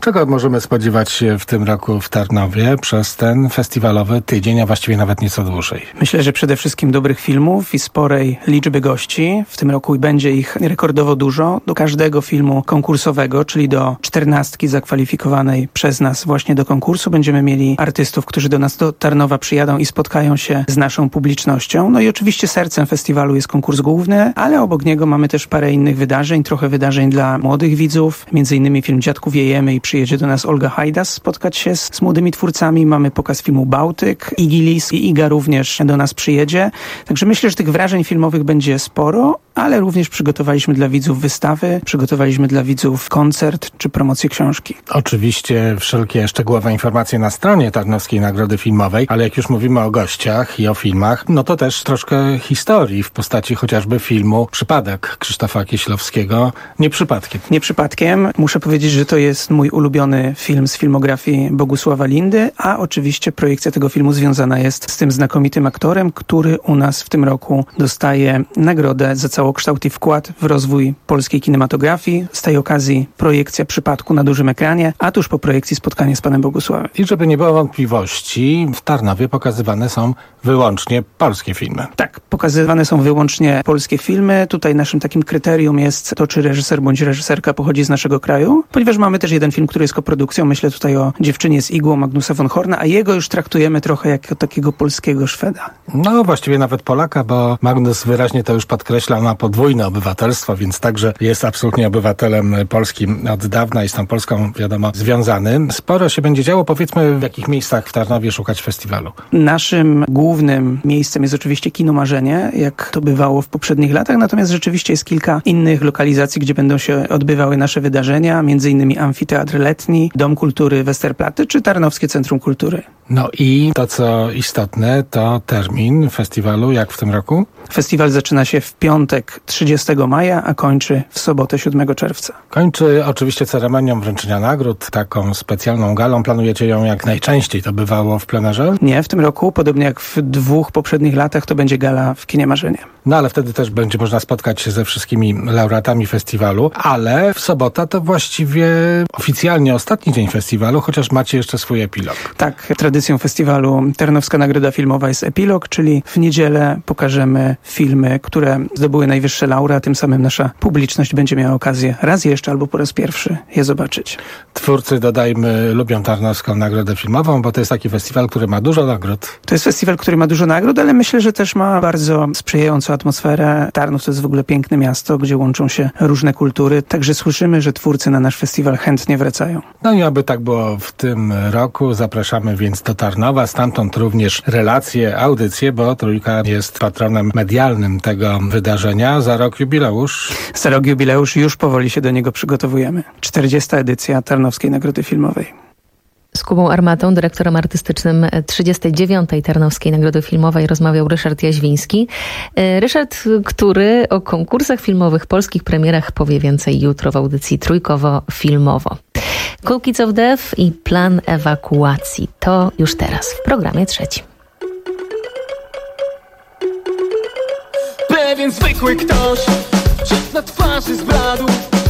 Czego możemy spodziewać się w tym roku w Tarnowie przez ten festiwalowy tydzień, a właściwie nawet nieco dłużej? Myślę, że przede wszystkim dobrych filmów i sporej liczby gości. W tym roku będzie ich rekordowo dużo. Do każdego filmu konkursowego, czyli do czternastki zakwalifikowanej przez nas właśnie do konkursu, będziemy mieli artystów, którzy do nas do Tarnowa przyjadą i spotkają się z naszą publicznością. No i oczywiście sercem festiwalu jest konkurs główny, ale obok niego mamy też parę innych wydarzeń, trochę wydarzeń dla młodych widzów, między innymi film Dziadków Jejemy i przyjedzie do nas Olga Hajdas spotkać się z, z młodymi twórcami. Mamy pokaz filmu Bałtyk, Igilis i Iga również do nas przyjedzie. Także myślę, że tych wrażeń filmowych będzie sporo, ale również przygotowaliśmy dla widzów wystawy, przygotowaliśmy dla widzów koncert czy promocję książki. Oczywiście wszelkie szczegółowe informacje na stronie Tarnowskiej Nagrody Filmowej, ale jak już mówimy o gościach i o filmach, no to też troszkę historii w postaci chociażby filmu Przypadek Krzysztofa Kieślowskiego. Nie przypadkiem. Nie przypadkiem. Muszę powiedzieć, że to jest mój ulubiony film z filmografii Bogusława Lindy, a oczywiście projekcja tego filmu związana jest z tym znakomitym aktorem, który u nas w tym roku dostaje nagrodę za całokształt i wkład w rozwój polskiej kinematografii. Z tej okazji projekcja Przypadku na dużym ekranie, a tuż po projekcji spotkanie z panem Bogusławem. I żeby nie było wątpliwości, w Tarnowie pokazywane są wyłącznie polskie filmy. Tak, pokazywane są wyłącznie polskie filmy. Tutaj naszym takim kryterium jest to, czy reżyser bądź reżyserka pochodzi z naszego kraju, ponieważ mamy też jeden film, który jest koprodukcją. Myślę tutaj o Dziewczynie z igłą Magnusa von Horna, a jego już traktujemy trochę jako takiego polskiego Szweda. No właściwie nawet Polaka, bo Magnus wyraźnie to już podkreśla, ma podwójne obywatelstwo, więc także jest absolutnie obywatelem polskim od dawna i z tą Polską, wiadomo, związany. Sporo się będzie działo. Powiedzmy, w jakich miejscach w Tarnowie szukać festiwalu? Naszym głównym miejscem jest oczywiście Kino Marzenie, jak to bywało w poprzednich latach, natomiast rzeczywiście jest kilka innych lokalizacji, gdzie będą się odbywały nasze wydarzenia, między innymi Amfiteatr Letni, Dom Kultury Westerplatte czy Tarnowskie Centrum Kultury. No i to, co istotne, to termin festiwalu, jak w tym roku? Festiwal zaczyna się w piątek trzydziestego maja, a kończy w sobotę siódmego czerwca. Kończy oczywiście ceremonią wręczenia nagród, taką specjalną galą. Planujecie ją jak najczęściej to bywało w plenerze? Nie, w tym roku, podobnie jak w dwóch poprzednich latach, to będzie gala w Kinie Marzenie. No ale wtedy też będzie można spotkać się ze wszystkimi laureatami festiwalu, ale w sobota to właściwie oficjalnie ostatni dzień festiwalu, chociaż macie jeszcze swój epilog. Tak, tradycją festiwalu Tarnowska Nagroda Filmowa jest epilog, czyli w niedzielę pokażemy filmy, które zdobyły najwyższe laury, a tym samym nasza publiczność będzie miała okazję raz jeszcze albo po raz pierwszy je zobaczyć. Twórcy, dodajmy, lubią Tarnowską Nagrodę Filmową, bo to jest taki festiwal, który ma dużo nagród. To jest festiwal, który ma dużo nagród, ale myślę, że też ma bardzo sprzyjającą atmosferę. Tarnów to jest w ogóle piękne miasto, gdzie łączą się różne kultury, także słyszymy, że twórcy na nasz festiwal chętnie wracają. No i aby tak było w tym roku, zapraszamy więc do Tarnowa, stamtąd również relacje, audycje, bo Trójka jest patronem medialnym tego wydarzenia. Za rok jubileusz. Za rok jubileusz, już powoli się do niego przygotowujemy. czterdziesta edycja Tarnowskiej Nagrody Filmowej. Z Kubą Armatą, dyrektorem artystycznym trzydziestej dziewiątej Tarnowskiej Nagrody Filmowej, rozmawiał Ryszard Jaźwiński. Ryszard, który o konkursach filmowych, polskich premierach powie więcej jutro w audycji Trójkowo-Filmowo. Cool Kids of Death i Plan ewakuacji. To już teraz w programie trzecim. Pewien zwykły ktoś ciut na twarzy zbladł,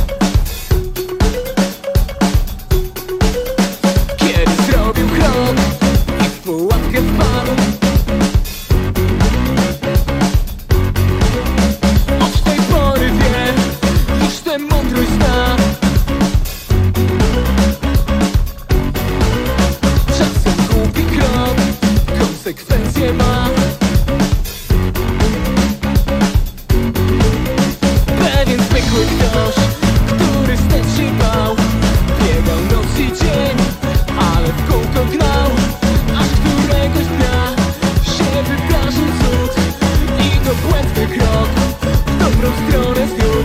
kiedy zrobił krok i w pułapkę wpadł. Od tej pory wie, już tę mądrość zna. Czasem głupi krok konsekwencje ma. Pewien zwykły ktoś, który stać się bał, biegał noc i dzień, ale w kółko gnał, aż któregoś dnia się wydarzył cud i to błędny krok w dobrą stronę zwiódł.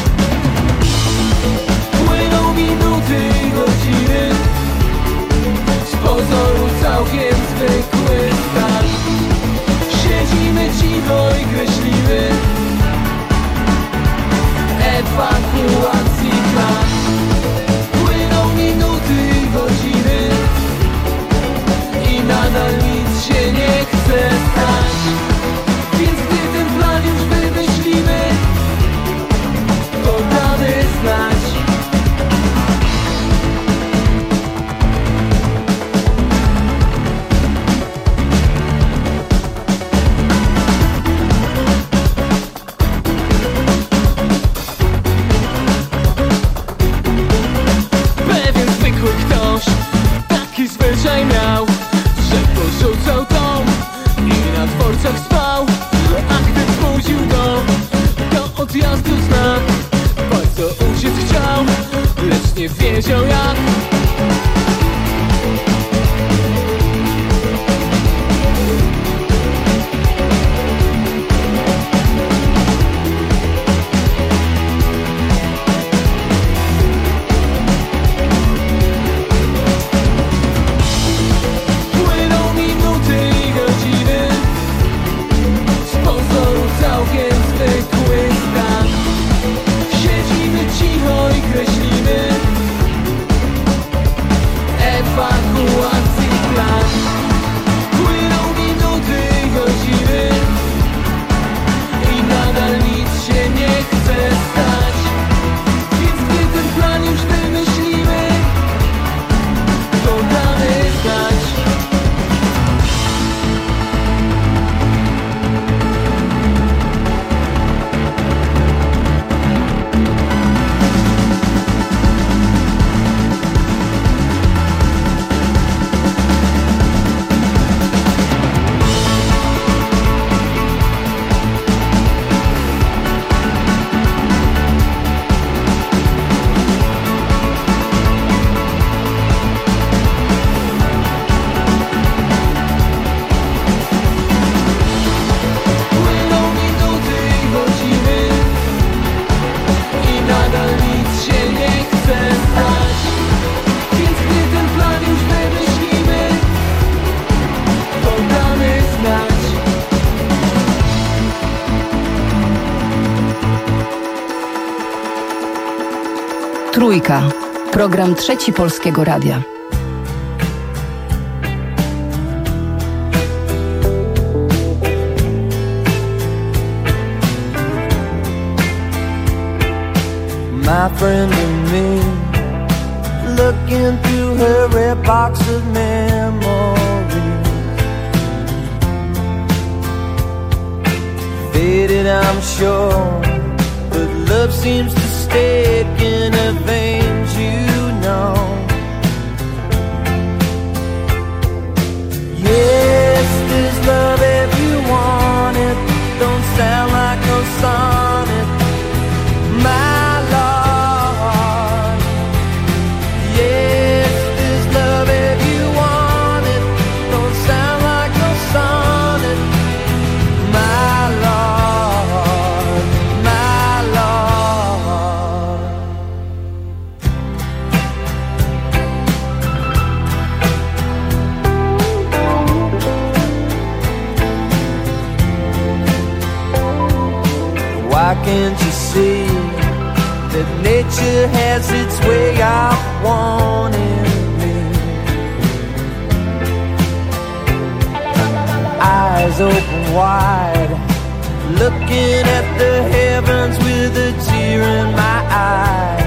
Płyną minuty i godziny, z pozoru całkiem zwykły stan. ewakuacji plan. Płyną minuty i godziny i nadal nic się nie chce stać. Więc gdy ten plan już wymyślimy, to damy znać. Trójka. Program Trzeci Polskiego Radia. My friend and me, looking through her red box of memories. Faded, I'm sure, but love seems to stick in her veins, you know. Yes, there's love if you want it. Don't sound like no sonnet, my Lord. Yes, there's love if you want it. Don't sound like no sonnet, my Lord, my Lord. Why can't you see that nature has its way of wanting me? Eyes open wide, looking at the heavens with a tear in my eye.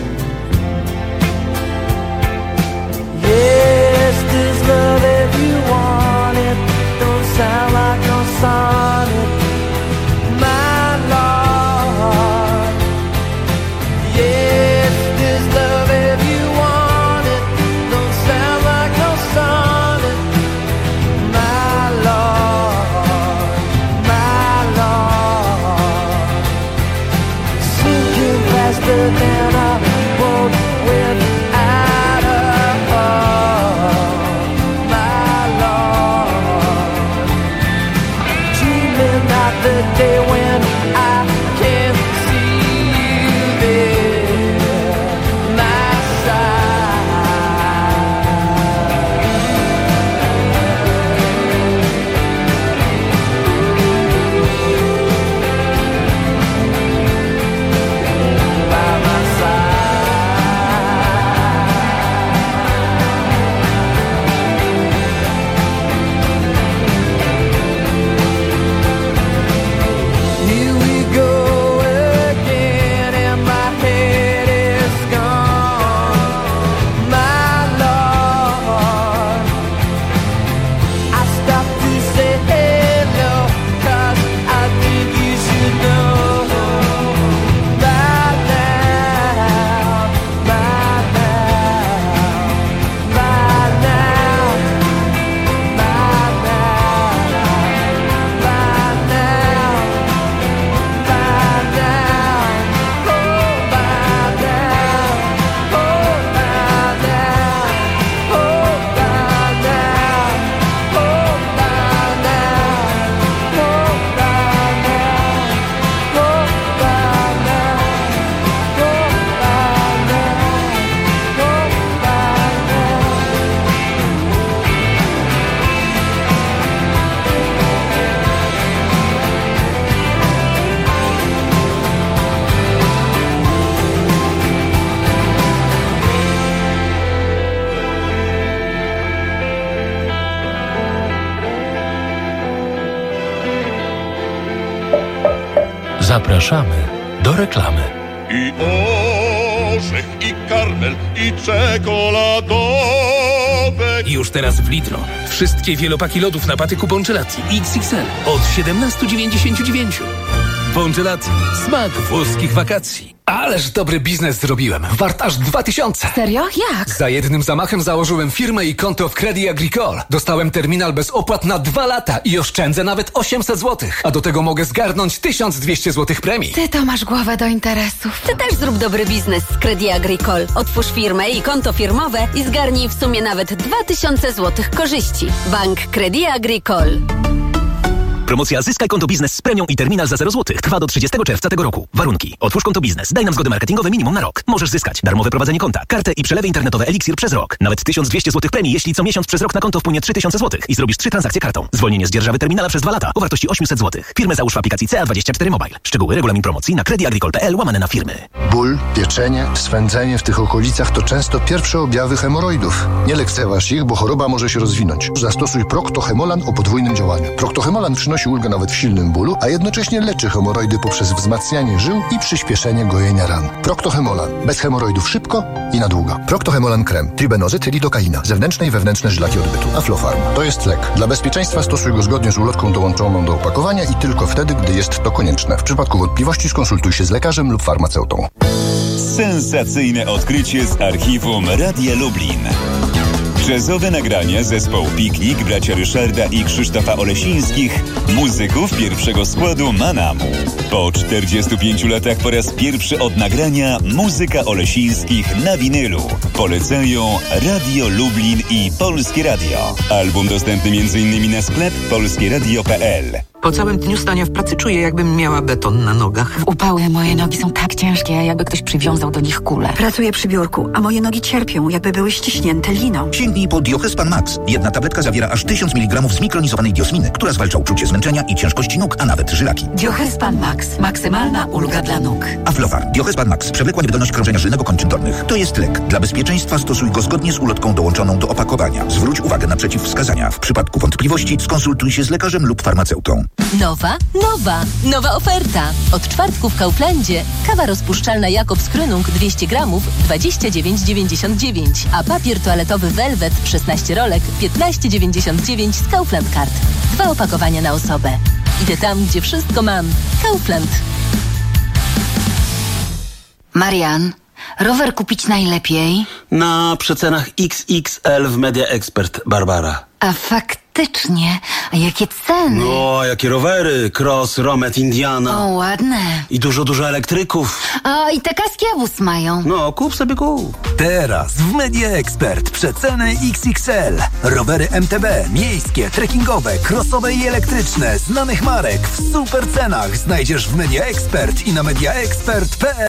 Yes, there's love if you want it. Don't sound like no sonnet, my Lord. Yes, there's love if you want it. Don't sound like no sonnet, my Lord, my Lord. Sinking faster than I Zapraszamy do reklamy. I orzech, i karmel, i czekoladowe. Już teraz w Lidro. Wszystkie wielopaki lodów na patyku Bongelati X X L od siedemnaście dziewięćdziesiąt dziewięć. Bongelati. Smak włoskich wakacji. Ależ dobry biznes zrobiłem. Wart aż dwa tysiące. Serio? Jak? Za jednym zamachem założyłem firmę i konto w Credit Agricole. Dostałem terminal bez opłat na dwa lata i oszczędzę nawet osiemset złotych. A do tego mogę zgarnąć tysiąc dwieście złotych premii. Ty to masz głowę do interesów. Ty też zrób dobry biznes z Credit Agricole. Otwórz firmę i konto firmowe i zgarnij w sumie nawet dwa tysiące złotych korzyści. Bank Credit Agricole. Promocja Zyskaj konto biznes z premią i terminal za zero złotych trwa do trzydziestego czerwca tego roku. Warunki. Otwórz konto biznes. Daj nam zgody marketingowe minimum na rok. Możesz zyskać darmowe prowadzenie konta, kartę i przelewy internetowe Elixir przez rok. Nawet tysiąc dwieście złotych premii, jeśli co miesiąc przez rok na konto wpłynie trzy tysiące złotych i zrobisz trzy transakcje kartą. Zwolnienie z dzierżawy terminala przez dwa lata o wartości osiemset złotych. Firmę załóż w aplikacji C A dwadzieścia cztery Mobile. Szczegóły, regulamin promocji na creditagricole kropka p l łamane na firmy. Ból, pieczenie, swędzenie w tych okolicach to często pierwsze objawy hemoroidów. Nie lekceważ ich, bo choroba może się rozwinąć. Zastosuj Procto-Hemolan o podwójnym działaniu. Procto-Hemolan przynosi ulgę nawet w silnym bólu, a jednocześnie leczy hemoroidy poprzez wzmacnianie żył i przyspieszenie gojenia ran. Procto-Hemolan. Bez hemoroidów szybko i na długo. Procto-Hemolan krem. Tribenozyt, lidokaina. Zewnętrzne i wewnętrzne żylaki odbytu. Aflofarm. To jest lek. Dla bezpieczeństwa stosuj go zgodnie z ulotką dołączoną do opakowania i tylko wtedy, gdy jest to konieczne. W przypadku wątpliwości skonsultuj się z lekarzem lub farmaceutą. Sensacyjne odkrycie z archiwum Radia Lublin. Jazzowe nagrania zespołu Piknik, bracia Ryszarda i Krzysztofa Olesińskich, muzyków pierwszego składu Manamu. Po czterdziestu pięciu latach po raz pierwszy od nagrania muzyka Olesińskich na winylu. Polecają Radio Lublin i Polskie Radio. Album dostępny między innymi na sklep polskieradio kropka p l. Po całym dniu stania w pracy czuję, jakbym miała beton na nogach. W upały moje nogi są tak ciężkie, jakby ktoś przywiązał do nich kulę. Pracuję przy biurku, a moje nogi cierpią, jakby były ściśnięte liną. Sięgnij po Diohespan Max. Jedna tabletka zawiera aż tysiąc miligramów zmikronizowanej diosminy, która zwalcza uczucie zmęczenia i ciężkości nóg, a nawet żylaki. Diohespan Max. Maksymalna ulga dla nóg. Aflofar. Diohespan Max. Przewlekła niewydolność krążenia żylnego kończyn dolnych. To jest lek. Dla bezpieczeństwa stosuj go zgodnie z ulotką dołączoną do opakowania. Zwróć uwagę na przeciwwskazania. W przypadku wątpliwości skonsultuj się z lekarzem lub farmaceutą. Nowa, nowa, nowa oferta. Od czwartku w Kauflandzie kawa rozpuszczalna Jakobs Krönung dwieście gramów dwadzieścia dziewięć dziewięćdziesiąt dziewięć, a papier toaletowy Velvet szesnaście rolek piętnaście dziewięćdziesiąt dziewięć z Kaufland Card. Dwa opakowania na osobę. Idę tam, gdzie wszystko mam. Kaufland. Marian, rower kupić najlepiej? Na przecenach X X L w Media Expert, Barbara. A faktycznie, a jakie ceny? No, jakie rowery, Cross, Romet, Indiana. O, ładne. I dużo, dużo elektryków. A i te kaski Awus mają. No, kup sobie kup. Teraz w Media Expert przeceny X X L. Rowery M T B, miejskie, trekkingowe, crossowe i elektryczne, znanych marek w super cenach znajdziesz w Media Expert i na mediaexpert kropka p l.